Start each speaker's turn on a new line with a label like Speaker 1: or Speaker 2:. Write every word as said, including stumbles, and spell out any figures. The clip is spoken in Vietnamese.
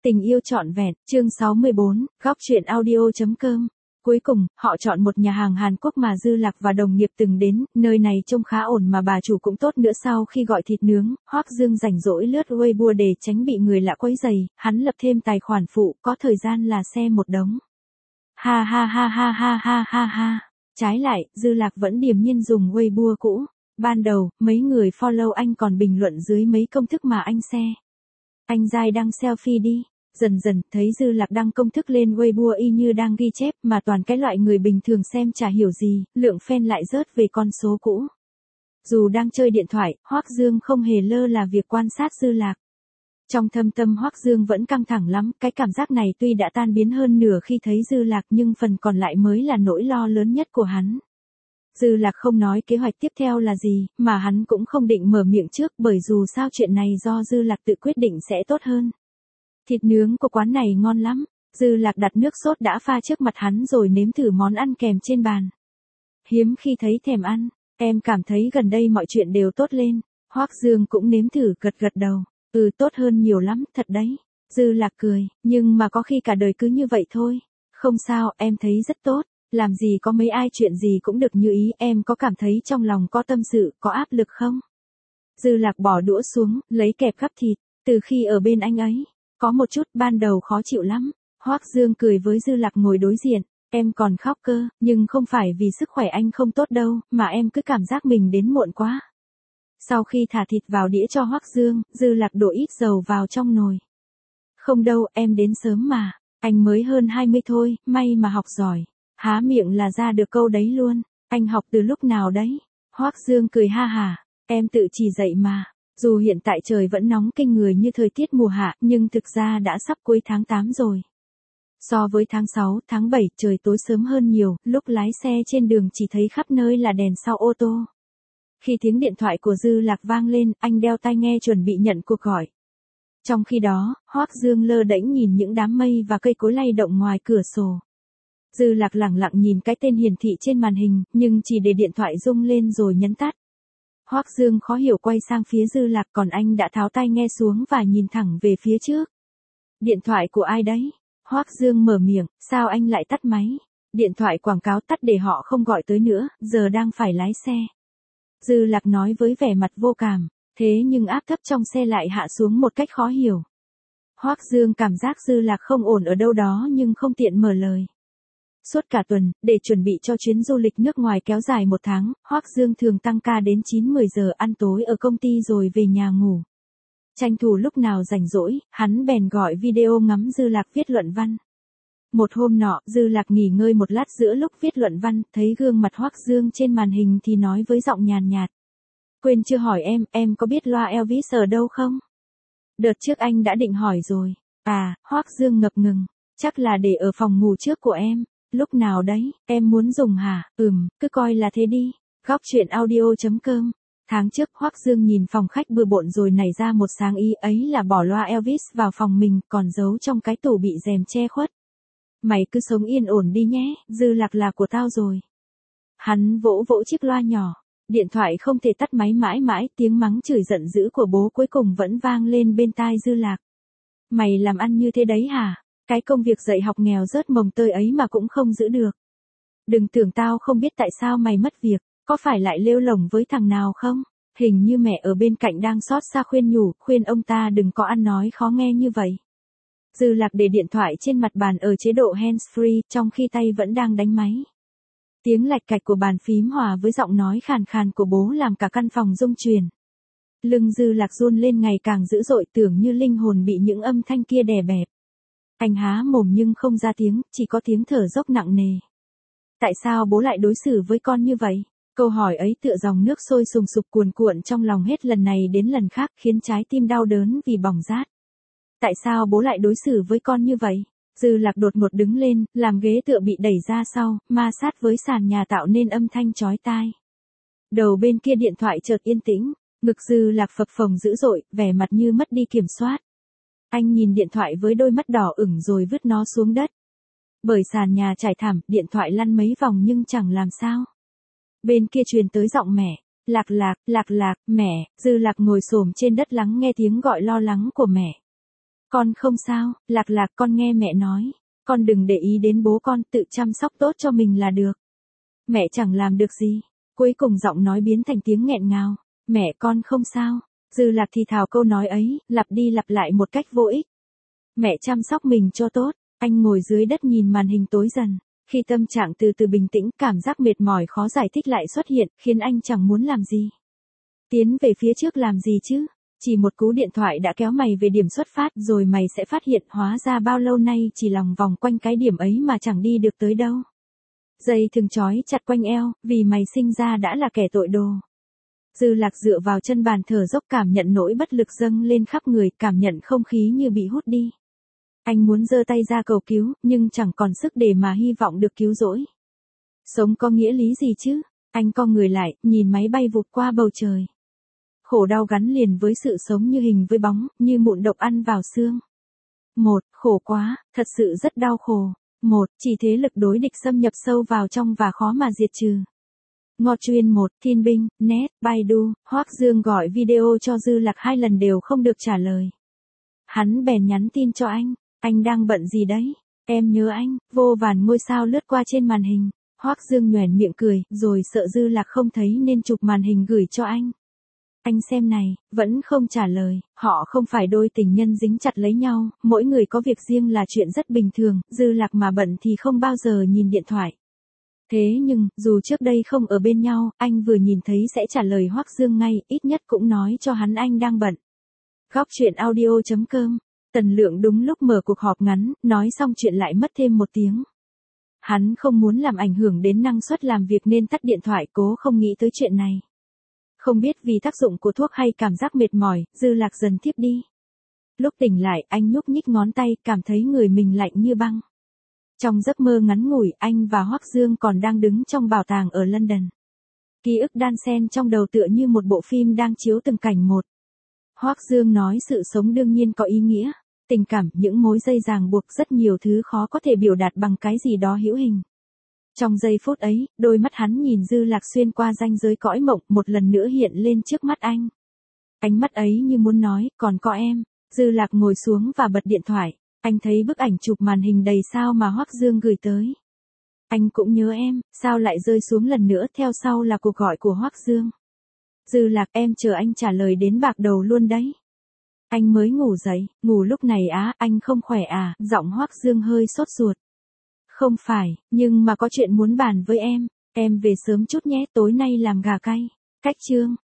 Speaker 1: Tình yêu trọn vẹn, chương sáu mươi bốn, góc truyện audio.com. Cuối cùng, họ chọn một nhà hàng Hàn Quốc mà Dư Lạc và đồng nghiệp từng đến, nơi này trông khá ổn mà bà chủ cũng tốt nữa. Sau khi gọi thịt nướng, Hoắc Dương rảnh rỗi lướt Weibo để tránh bị người lạ quấy rầy, hắn lập thêm tài khoản phụ, có thời gian là xem một đống. Ha ha ha ha ha ha ha ha. Trái lại, Dư Lạc vẫn điềm nhiên dùng Weibo cũ. Ban đầu, mấy người follow anh còn bình luận dưới mấy công thức mà anh share. Anh dai đăng selfie đi. Dần dần, thấy Dư Lạc đăng công thức lên Weibo y như đang ghi chép mà toàn cái loại người bình thường xem chả hiểu gì, lượng fan lại rớt về con số cũ. Dù đang chơi điện thoại, Hoắc Dương không hề lơ là việc quan sát Dư Lạc. Trong thâm tâm Hoắc Dương vẫn căng thẳng lắm, cái cảm giác này tuy đã tan biến hơn nửa khi thấy Dư Lạc nhưng phần còn lại mới là nỗi lo lớn nhất của hắn. Dư Lạc không nói kế hoạch tiếp theo là gì, mà hắn cũng không định mở miệng trước bởi dù sao chuyện này do Dư Lạc tự quyết định sẽ tốt hơn. Thịt nướng của quán này ngon lắm. Dư Lạc đặt nước sốt đã pha trước mặt hắn rồi nếm thử món ăn kèm trên bàn. Hiếm khi thấy thèm ăn, em cảm thấy gần đây mọi chuyện đều tốt lên. Hoắc Dương cũng nếm thử gật gật đầu. Ừ, tốt hơn nhiều lắm, thật đấy. Dư Lạc cười, nhưng mà có khi cả đời cứ như vậy thôi. Không sao, em thấy rất tốt. Làm gì có mấy ai chuyện gì cũng được như ý, em có cảm thấy trong lòng có tâm sự, có áp lực không? Dư Lạc bỏ đũa xuống, lấy kẹp gắp thịt. Từ khi ở bên anh ấy, có một chút ban đầu khó chịu lắm. Hoắc Dương cười với Dư Lạc ngồi đối diện. Em còn khóc cơ, nhưng không phải vì sức khỏe anh không tốt đâu, mà em cứ cảm giác mình đến muộn quá. Sau khi thả thịt vào đĩa cho Hoắc Dương, Dư Lạc đổ ít dầu vào trong nồi. Không đâu, em đến sớm mà. Anh mới hơn hai mươi thôi, may mà học giỏi. Há miệng là ra được câu đấy luôn. Anh học từ lúc nào đấy? Hoắc Dương cười ha hả. Em tự chỉ dậy mà. Dù hiện tại trời vẫn nóng kinh người như thời tiết mùa hạ, nhưng thực ra đã sắp cuối tháng tám rồi. So với tháng sáu, tháng bảy, trời tối sớm hơn nhiều, lúc lái xe trên đường chỉ thấy khắp nơi là đèn sau ô tô. Khi tiếng điện thoại của Dư Lạc vang lên, anh đeo tai nghe chuẩn bị nhận cuộc gọi. Trong khi đó, Hoắc Dương lơ đễnh nhìn những đám mây và cây cối lay động ngoài cửa sổ. Dư Lạc lẳng lặng nhìn cái tên hiển thị trên màn hình, nhưng chỉ để điện thoại rung lên rồi nhấn tắt. Hoắc Dương khó hiểu quay sang phía Dư Lạc, còn anh đã tháo tai nghe xuống và nhìn thẳng về phía trước. Điện thoại của ai đấy? Hoắc Dương mở miệng, sao anh lại tắt máy? Điện thoại quảng cáo tắt để họ không gọi tới nữa, giờ đang phải lái xe. Dư Lạc nói với vẻ mặt vô cảm, thế nhưng áp thấp trong xe lại hạ xuống một cách khó hiểu. Hoắc Dương cảm giác Dư Lạc không ổn ở đâu đó nhưng không tiện mở lời. Suốt cả tuần, để chuẩn bị cho chuyến du lịch nước ngoài kéo dài một tháng, Hoắc Dương thường tăng ca đến chín mười giờ ăn tối ở công ty rồi về nhà ngủ. Tranh thủ lúc nào rảnh rỗi, hắn bèn gọi video ngắm Dư Lạc viết luận văn. Một hôm nọ, Dư Lạc nghỉ ngơi một lát giữa lúc viết luận văn, thấy gương mặt Hoắc Dương trên màn hình thì nói với giọng nhàn nhạt. Quên chưa hỏi em, em có biết loa Elvis ở đâu không? Đợt trước anh đã định hỏi rồi. À, Hoắc Dương ngập ngừng. Chắc là để ở phòng ngủ trước của em. Lúc nào đấy, em muốn dùng hả? Ừm, cứ coi là thế đi. Góc truyện audio.com. Tháng trước Hoắc Dương nhìn phòng khách bừa bộn rồi nảy ra một sáng ý ấy là bỏ loa Elvis vào phòng mình, còn giấu trong cái tủ bị rèm che khuất. Mày cứ sống yên ổn đi nhé, Dư Lạc là của tao rồi. Hắn vỗ vỗ chiếc loa nhỏ. Điện thoại không thể tắt máy mãi mãi, tiếng mắng chửi giận dữ của bố cuối cùng vẫn vang lên bên tai Dư Lạc. Mày làm ăn như thế đấy hả? Cái công việc dạy học nghèo rớt mồng tơi ấy mà cũng không giữ được. Đừng tưởng tao không biết tại sao mày mất việc, có phải lại lêu lổng với thằng nào không? Hình như mẹ ở bên cạnh đang xót xa khuyên nhủ, khuyên ông ta đừng có ăn nói khó nghe như vậy. Dư Lạc để điện thoại trên mặt bàn ở chế độ hands-free, trong khi tay vẫn đang đánh máy. Tiếng lạch cạch của bàn phím hòa với giọng nói khàn khàn của bố làm cả căn phòng rung chuyển. Lưng Dư Lạc run lên ngày càng dữ dội, tưởng như linh hồn bị những âm thanh kia đè bẹp. Anh há mồm nhưng không ra tiếng, chỉ có tiếng thở dốc nặng nề. Tại sao bố lại đối xử với con như vậy? Câu hỏi ấy tựa dòng nước sôi sùng sục cuồn cuộn trong lòng hết lần này đến lần khác, khiến trái tim đau đớn vì bỏng rát. Tại sao bố lại đối xử với con như vậy? Dư Lạc đột ngột đứng lên, làm ghế tựa bị đẩy ra sau, ma sát với sàn nhà tạo nên âm thanh chói tai. Đầu bên kia điện thoại chợt yên tĩnh, ngực Dư Lạc phập phồng dữ dội, vẻ mặt như mất đi kiểm soát. Anh nhìn điện thoại với đôi mắt đỏ ửng rồi vứt nó xuống đất. Bởi sàn nhà trải thảm, điện thoại lăn mấy vòng nhưng chẳng làm sao. Bên kia truyền tới giọng mẹ. Lạc Lạc, Lạc Lạc, mẹ. Dư Lạc ngồi xổm trên đất lắng nghe tiếng gọi lo lắng của mẹ. Con không sao, Lạc Lạc con nghe mẹ nói. Con đừng để ý đến bố con, tự chăm sóc tốt cho mình là được. Mẹ chẳng làm được gì. Cuối cùng giọng nói biến thành tiếng nghẹn ngào. Mẹ con không sao. Dư Lạc thì thào câu nói ấy, lặp đi lặp lại một cách vô ích. Mẹ chăm sóc mình cho tốt. Anh ngồi dưới đất nhìn màn hình tối dần. Khi tâm trạng từ từ bình tĩnh, cảm giác mệt mỏi khó giải thích lại xuất hiện, khiến anh chẳng muốn làm gì. Tiến về phía trước làm gì chứ? Chỉ một cú điện thoại đã kéo mày về điểm xuất phát, rồi mày sẽ phát hiện hóa ra bao lâu nay chỉ lòng vòng quanh cái điểm ấy mà chẳng đi được tới đâu. Dây thừng trói chặt quanh eo, vì mày sinh ra đã là kẻ tội đồ. Dư Lạc dựa vào chân bàn thở dốc, cảm nhận nỗi bất lực dâng lên khắp người, cảm nhận không khí như bị hút đi. Anh muốn giơ tay ra cầu cứu, nhưng chẳng còn sức để mà hy vọng được cứu rỗi. Sống có nghĩa lý gì chứ? Anh co người lại, nhìn máy bay vụt qua bầu trời. Khổ đau gắn liền với sự sống như hình với bóng, như mụn độc ăn vào xương. Một, khổ quá, thật sự rất đau khổ. Một, chỉ thế lực đối địch xâm nhập sâu vào trong và khó mà diệt trừ. Ngọ Chuyên một, Thiên Binh, Net, Baidu, Hoắc Dương gọi video cho Dư Lạc hai lần đều không được trả lời. Hắn bèn nhắn tin cho anh, anh đang bận gì đấy? Em nhớ anh. Vô vàn ngôi sao lướt qua trên màn hình. Hoắc Dương nhoẻn miệng cười, rồi sợ Dư Lạc không thấy nên chụp màn hình gửi cho anh. Anh xem này, vẫn không trả lời, họ không phải đôi tình nhân dính chặt lấy nhau, mỗi người có việc riêng là chuyện rất bình thường, Dư Lạc mà bận thì không bao giờ nhìn điện thoại. Thế nhưng, dù trước đây không ở bên nhau, anh vừa nhìn thấy sẽ trả lời Hoắc Dương ngay, ít nhất cũng nói cho hắn anh đang bận. Góc truyện audio chấm com. Tần Lượng đúng lúc mở cuộc họp ngắn, nói xong chuyện lại mất thêm một tiếng. Hắn không muốn làm ảnh hưởng đến năng suất làm việc nên tắt điện thoại, cố không nghĩ tới chuyện này. Không biết vì tác dụng của thuốc hay cảm giác mệt mỏi, Dư Lạc dần thiếp đi. Lúc tỉnh lại, anh nhúc nhích ngón tay, cảm thấy người mình lạnh như băng. Trong giấc mơ ngắn ngủi, anh và Hoắc Dương còn đang đứng trong bảo tàng ở London. Ký ức đan xen trong đầu tựa như một bộ phim đang chiếu từng cảnh một. Hoắc Dương nói sự sống đương nhiên có ý nghĩa, tình cảm, những mối dây ràng buộc, rất nhiều thứ khó có thể biểu đạt bằng cái gì đó hữu hình. Trong giây phút ấy, đôi mắt hắn nhìn Dư Lạc xuyên qua ranh giới cõi mộng, một lần nữa hiện lên trước mắt anh. Ánh mắt ấy như muốn nói, còn có em. Dư Lạc ngồi xuống và bật điện thoại. Anh thấy bức ảnh chụp màn hình đầy sao mà Hoắc Dương gửi tới. Anh cũng nhớ em, sao lại rơi xuống lần nữa, theo sau là cuộc gọi của Hoắc Dương. Dư Lạc, em chờ anh trả lời đến bạc đầu luôn đấy. Anh mới ngủ dậy, ngủ lúc này á, anh không khỏe à, giọng Hoắc Dương hơi sốt ruột. Không phải, nhưng mà có chuyện muốn bàn với em, em về sớm chút nhé, tối nay làm gà cay. Cách chương.